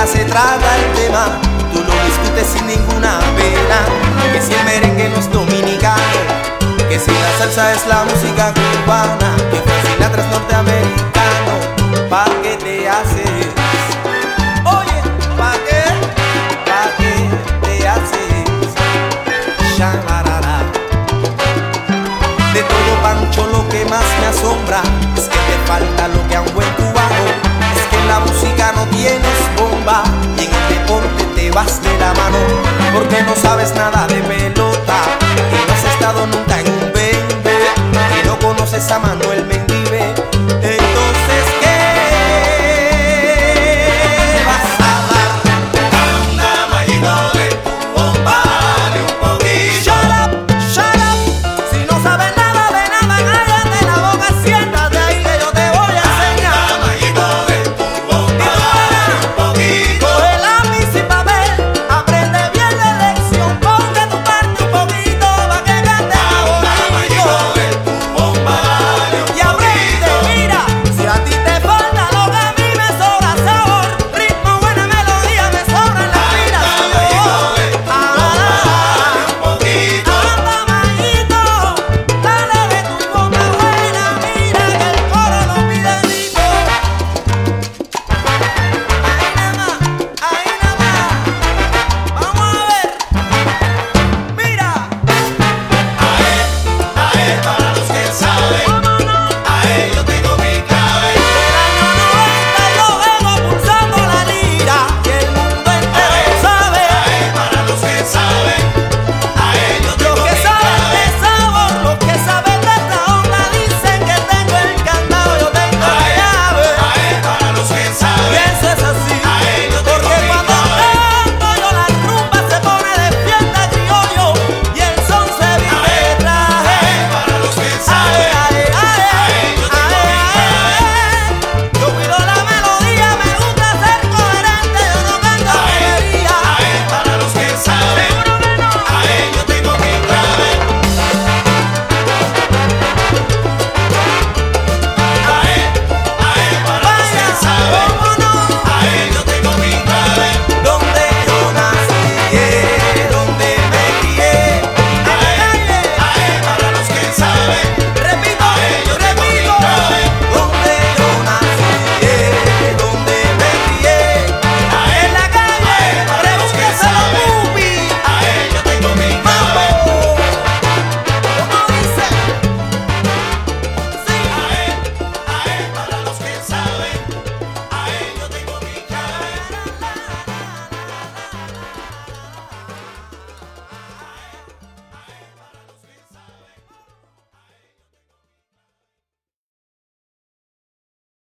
se traga el tema, tú lo discutes sin ninguna pena. Que si el merengue no es dominicano, que si la salsa es la música cubana, que si Sinatra es norteamericano, ¿pa' qué te haces? Oye, ¿pa' qué? ¿Pa' qué te haces? Shalarara. De todo, Pancho, lo que más me asombra es que te falta lo que a un buen cubano. Es que en la música no tienes bomba y en el deporte te vas de la mano. Porque no